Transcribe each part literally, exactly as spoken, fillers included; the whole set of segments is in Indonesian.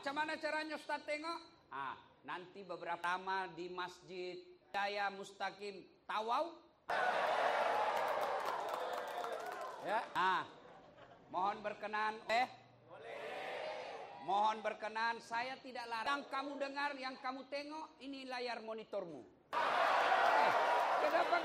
Macam mana caranya Ustaz tengok? Ah, nanti beberapa lama di Masjid Jaya Mustaqim Tawau. Ya. Ah, mohon berkenan. Eh, mohon berkenan, saya tidak larang. Yang kamu dengar, yang kamu tengok, ini layar monitormu. Eh, kenapa?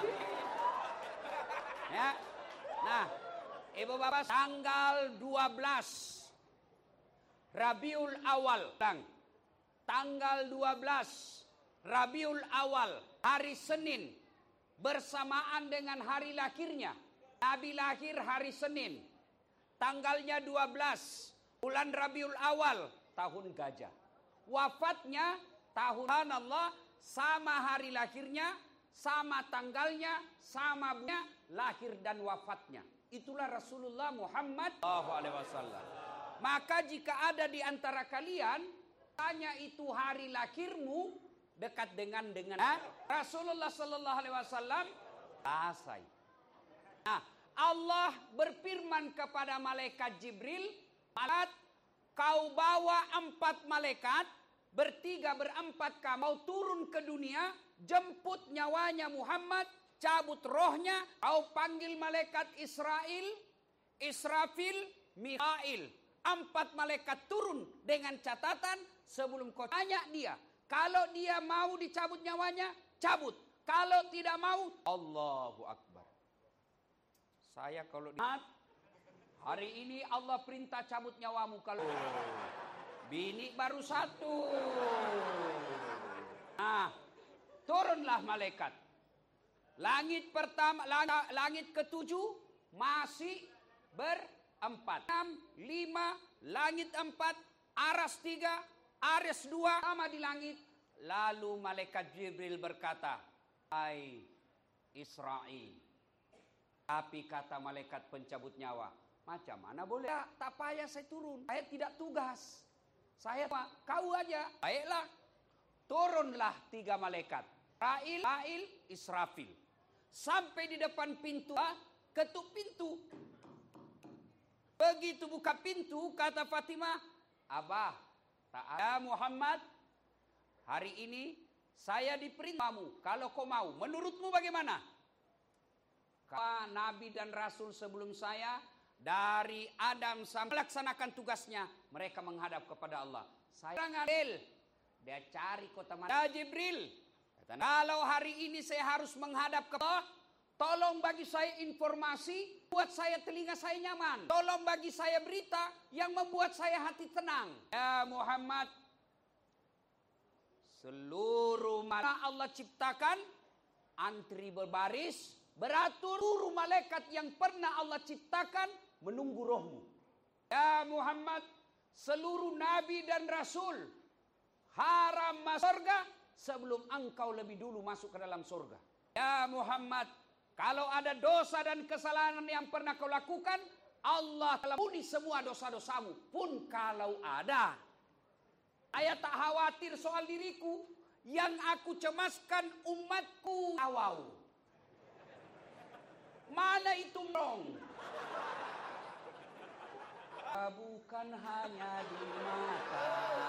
Ya. Nah, Ibu Bapak, tanggal dua belas Rabiul Awal. Tanggal dua belas Rabiul Awal, hari Senin, bersamaan dengan hari lahirnya. Nabi lahir hari Senin. Tanggalnya dua belas bulan Rabiul Awal, tahun gajah. Wafatnya tahun Allah, sama hari lahirnya, sama tanggalnya, sama bulannya, lahir dan wafatnya. Itulah Rasulullah Muhammad shallallahu alaihi wasallam. Maka jika ada di antara kalian tanya itu hari lahirmu dekat dengan dengan Rasulullah Sallallahu Alaihi Wasallam, selesai. Nah, Allah berfirman kepada malaikat Jibril, malaikat, kau bawa empat malaikat, bertiga berempat kamu turun ke dunia, jemput nyawanya Muhammad, cabut rohnya, kau panggil malaikat Israel, Israfil, Mikail. Empat malaikat turun dengan catatan sebelum kau tanya dia. Kalau dia mau dicabut nyawanya, cabut. Kalau tidak mau, Allahu Akbar. Saya kalau di... hari ini Allah perintah cabut nyawamu. Kalau bini baru satu. Nah, turunlah malaikat. Langit pertama, lang- langit ketujuh masih ber empat, enam, lima, langit empat, aras tiga, aras dua, sama di langit. Lalu malaikat Jibril berkata, hai Israel. Tapi kata malaikat pencabut nyawa, macam mana boleh? Ya, tak payah saya turun. Saya tidak tugas. Saya pak, kau aja. Baiklah. Turunlah tiga malaikat. Israel, Israel, Israfil. Sampai di depan pintu, ketuk pintu. Begitu buka pintu, kata Fatimah, Abah, tak ada Muhammad, hari ini saya diperintahmu, kalau kau mau, menurutmu bagaimana? Kata Nabi dan Rasul sebelum saya, dari Adam sampai melaksanakan tugasnya, mereka menghadap kepada Allah. Saya ngambil, dia cari kota mana? Jibril, kata, kalau hari ini saya harus menghadap ke Allah, tolong bagi saya informasi, buat saya telinga saya nyaman. Tolong bagi saya berita yang membuat saya hati tenang. Ya Muhammad, seluruh makhluk Allah ciptakan, antri berbaris, beratur. Seluruh malaikat yang pernah Allah ciptakan, menunggu rohmu. Ya Muhammad, seluruh nabi dan rasul, haram masuk surga, sebelum engkau lebih dulu masuk ke dalam surga. Ya Muhammad, kalau ada dosa dan kesalahan yang pernah kau lakukan, Allah telah ampuni semua dosa-dosamu. Pun kalau ada. Saya tak khawatir soal diriku. Yang aku cemaskan umatku. Awau. Mana itu merong? Bukan hanya di mata.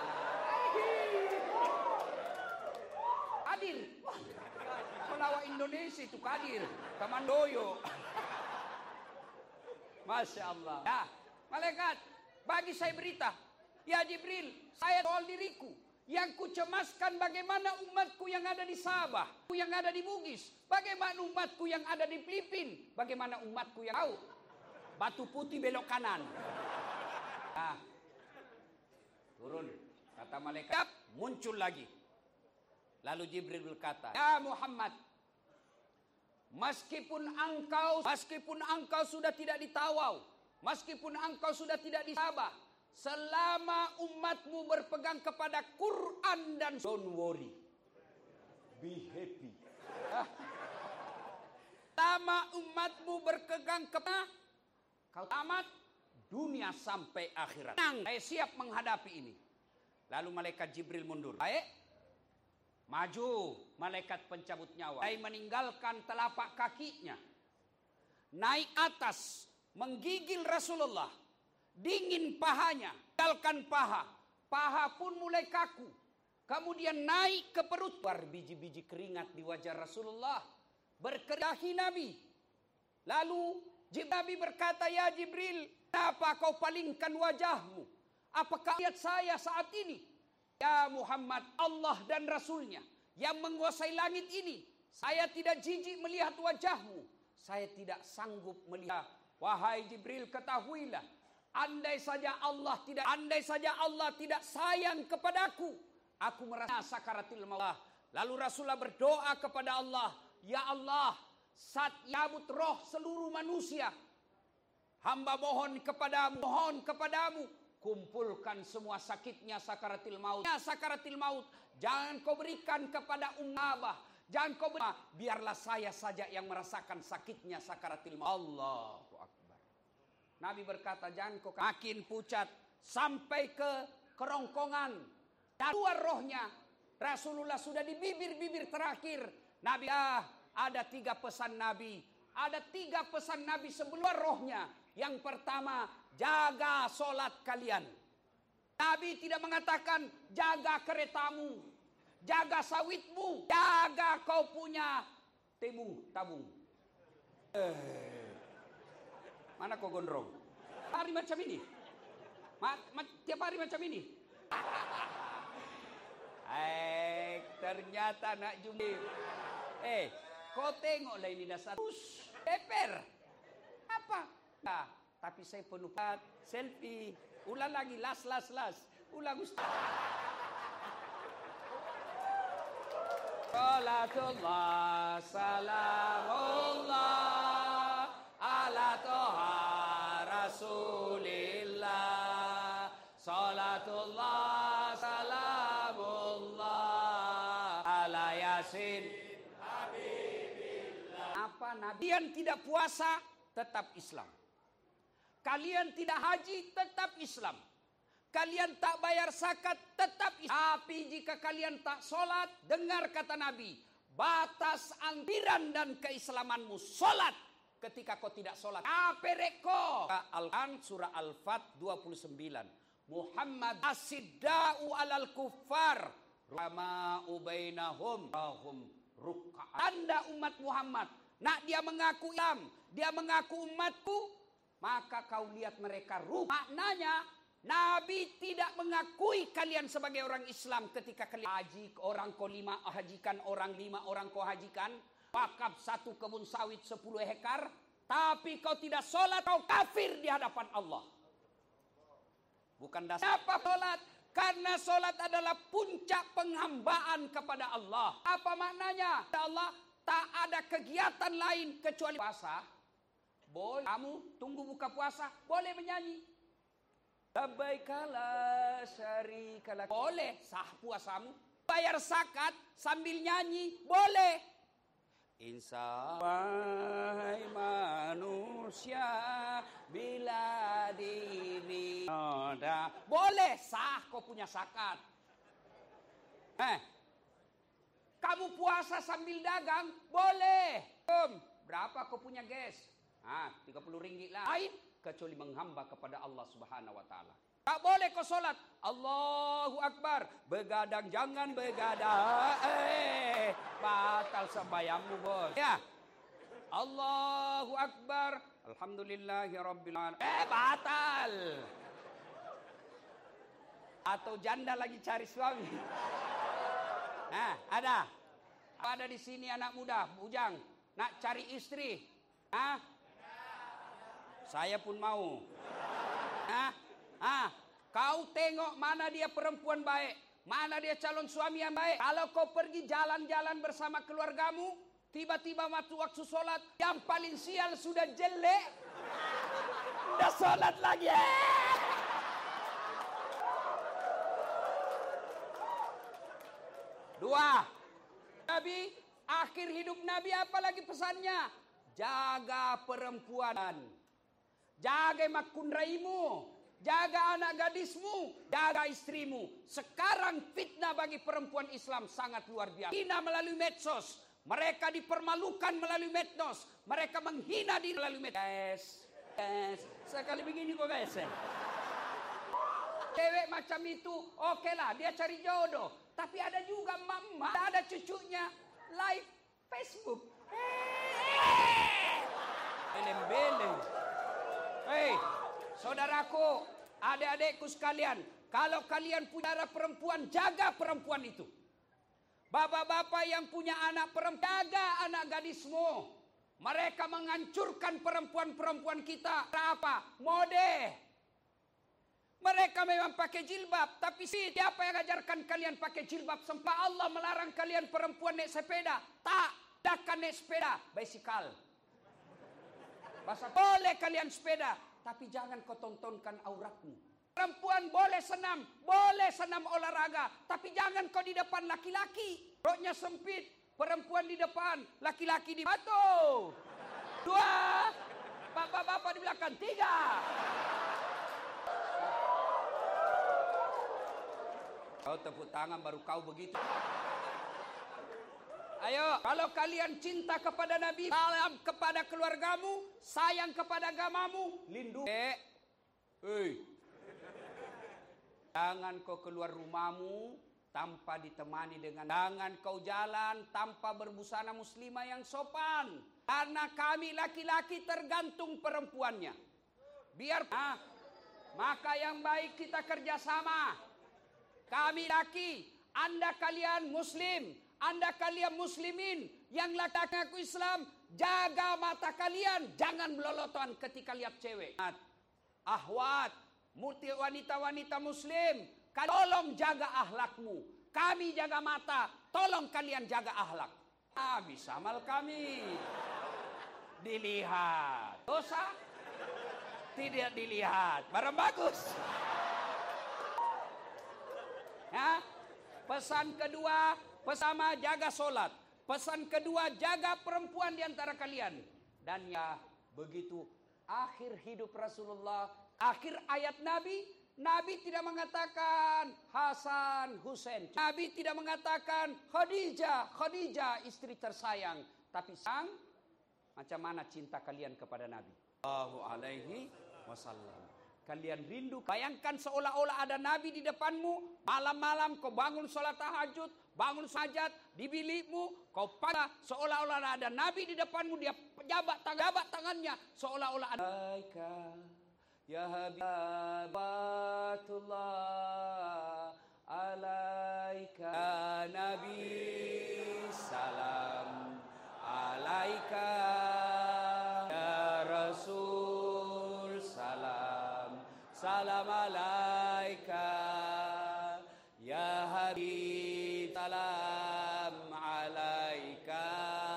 Hadir. Pelawak Indonesia itu kadir. Kamandoyo. Masya Allah. Ya, malaikat, bagi saya berita. Ya Jibril, saya soal diriku. Yang ku cemaskan bagaimana umatku yang ada di Sabah, yang ada di Bugis, bagaimana umatku yang ada di Filipina, bagaimana umatku yang tahu Batu Putih belok kanan. Nah, turun. Kata malaikat, muncul lagi. Lalu Jibril berkata, ya Muhammad, meskipun engkau meskipun engkau sudah tidak di Tawau, meskipun engkau sudah tidak di Sabah, selama umatmu berpegang kepada Quran dan don't worry, be happy. Selama umatmu berpegang kepada kau tamat dunia sampai akhirat. Saya siap menghadapi ini. Lalu malaikat Jibril mundur. Baik. Maju malaikat pencabut nyawa. Saya meninggalkan telapak kakinya. Naik atas. Menggigil Rasulullah. Dingin pahanya. Tinggalkan paha. paha pun mulai kaku. Kemudian naik ke perut. Keluar biji-biji keringat di wajah Rasulullah. Berkerahi Nabi. Lalu Nabi berkata, ya Jibril, kenapa kau palingkan wajahmu? Apakah lihat saya saat ini? Ya Muhammad, Allah dan Rasulnya yang menguasai langit ini. Saya tidak jijik melihat wajahmu. Saya tidak sanggup melihat. Wahai Jibril, ketahuilah. Andai saja Allah tidak, andai saja Allah tidak sayang kepadaku, aku merasa sakaratil maut. Lalu Rasulullah berdoa kepada Allah, ya Allah, saat yabut roh seluruh manusia, hamba mohon kepadamu, mohon kepadamu, kumpulkan semua sakitnya sakaratil maut. Ya sakaratil maut, jangan kau berikan kepada ummah, jangan kau berikan, biarlah saya saja yang merasakan sakitnya sakaratil maut. Allahu Akbar. Nabi berkata, jangan kau makin pucat sampai ke kerongkongan. Dan keluar rohnya. Rasulullah sudah di bibir-bibir terakhir. Nabi, ah, ada tiga pesan Nabi. Ada tiga pesan Nabi sebelum rohnya. Yang pertama, jaga solat kalian. Nabi tidak mengatakan, jaga keretamu. Jaga sawitmu. Jaga kau punya temu, tabung. Eh. Mana kau gondrong? Hari macam ini? Ma ma tiap hari macam ini? Eh, ternyata nak jumpa. Eh, kau tengoklah ini dasar. Us, peper. Apa? Nah, tapi saya penuh selfie. Ulang lagi, las, las, las. Ulang Ustaz. Salatullah, salamullah, ala toha rasulillah. Salatullah, salamullah, ala yasin habibillah. Apa Nabi yang tidak puasa tetap Islam. Kalian tidak haji tetap Islam. Kalian tak bayar zakat tetap Islam. Tapi jika kalian tak sholat, dengar kata Nabi, batas ampiran dan keislamanmu sholat. Ketika kau tidak sholat, apereko. Al-Quran surah Al-Fat dua puluh sembilan. Muhammad asidda'u alal kuffar rama'u bainahum rahum ruk'a. Tanda umat Muhammad. Nak dia mengaku Islam, dia mengaku umatku, maka kau lihat mereka ruh. Maknanya Nabi tidak mengakui kalian sebagai orang Islam ketika kalian haji orang kau lima hajikan orang lima orang kau hajikan, wakaf satu kebun sawit sepuluh hektar, tapi kau tidak sholat, kau kafir di hadapan Allah. Bukan dasar apa sholat? Karena sholat adalah puncak penghambaan kepada Allah. Apa maknanya? Allah tak ada kegiatan lain kecuali puasa. Boleh kamu tunggu buka puasa, boleh menyanyi. Labbaikala syarikala. Boleh sah puasamu. Bayar zakat sambil nyanyi, boleh. Insya Allah manusia bila dini ada. Boleh sah kau punya zakat. Eh, kamu puasa sambil dagang, boleh. Om, berapa kau punya gas? Ah, tiga puluh ringgit lah. Lain kecuali menghamba kepada Allah Subhanahu wa taala. Tak boleh kau solat. Allahu Akbar. Begadang jangan begadang. Eh, batal sembahyangmu, bos. Ya. Allahu Akbar. Alhamdulillahirabbil alamin. Eh, batal. Atau janda lagi cari suami. Nah, ada. Ada di sini anak muda, bujang, nak cari istri. Hah? Saya pun mau. Hah? Ah, kau tengok mana dia perempuan baik, mana dia calon suami yang baik. Kalau kau pergi jalan-jalan bersama keluargamu, tiba-tiba waktu waktu sholat, yang paling sial sudah jelek, udah sholat lagi. Dua, Nabi akhir hidup Nabi apalagi pesannya? Jaga perempuan, jaga makunraimu. Jaga anak gadismu, jaga istrimu. Sekarang fitnah bagi perempuan Islam sangat luar biasa. Hina melalui medsos, mereka dipermalukan melalui medsos, mereka menghina diri melalui medsos. Guys, guys, sekali begini kok guys. Cewek macam itu, oke lah, dia cari jodoh. Tapi ada juga mama, ada cucunya live Facebook. Beleng-beleng. Hei, saudaraku, adik-adikku sekalian, kalau kalian punya anak perempuan, jaga perempuan itu. Bapak-bapak yang punya anak perempuan, jaga anak gadismu. Mereka menghancurkan perempuan-perempuan kita. Apa? Mode. Mereka memang pakai jilbab, tapi siapa yang ajarkan kalian pakai jilbab? Sampai Allah melarang kalian perempuan naik sepeda. Tak, takkan naik sepeda, bicycle. Bahasa boleh kalian sepeda, tapi jangan kau tontonkan auratmu. Perempuan boleh senam, boleh senam olahraga, tapi jangan kau di depan laki-laki. Perutnya sempit, perempuan di depan, laki-laki di satu, dua, bapak-bapak di belakang, tiga. Kau tepuk tangan baru kau begitu. Ayo, kalau kalian cinta kepada Nabi, salam kepada keluargamu, sayang kepada agamamu, lindungi. Eh, hey. Jangan kau keluar rumahmu tanpa ditemani dengan, jangan kau jalan tanpa berbusana muslimah yang sopan. Karena kami laki-laki tergantung perempuannya. Biar, nah, maka yang baik kita kerjasama. Kami laki, Anda kalian muslim, Anda kalian muslimin, yang laki-laki aku Islam, jaga mata kalian, jangan melolotan ketika lihat cewek. Ahwat, multi wanita-wanita muslim, tolong jaga ahlakmu. Kami jaga mata, tolong kalian jaga ahlak. Ah, bisa amal kami. Dilihat. Dosa? Tidak dilihat. Barang bagus. Ya, pesan kedua, pertama jaga solat. Pesan kedua, jaga perempuan di antara kalian. Dan ya, begitu akhir hidup Rasulullah, akhir ayat Nabi, Nabi tidak mengatakan Hasan, Husain. Nabi tidak mengatakan Khadijah, Khadijah istri tersayang. Tapi sang, macam mana cinta kalian kepada Nabi Sallallahu alaihi wasallam. Kalian rindu, bayangkan seolah-olah ada Nabi di depanmu. Malam-malam kau bangun sholat tahajud, bangun sajat di bilikmu, kau pada seolah-olah ada Nabi di depanmu. Dia jabat tangan, jabat tangannya, seolah-olah ada. Alaika ya habibatullah, alaika ya Nabi salam, alaika ya Rasul salam, salam alaika ya Habib, salam alaika,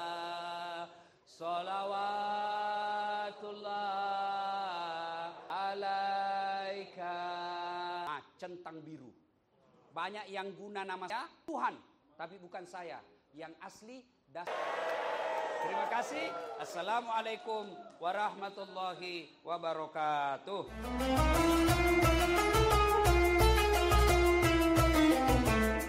salawatullah alaika. Nah, centang biru. Banyak yang guna namanya Tuhan, tapi bukan saya. Yang asli dah. Terima kasih. Assalamualaikum warahmatullahi wabarakatuh.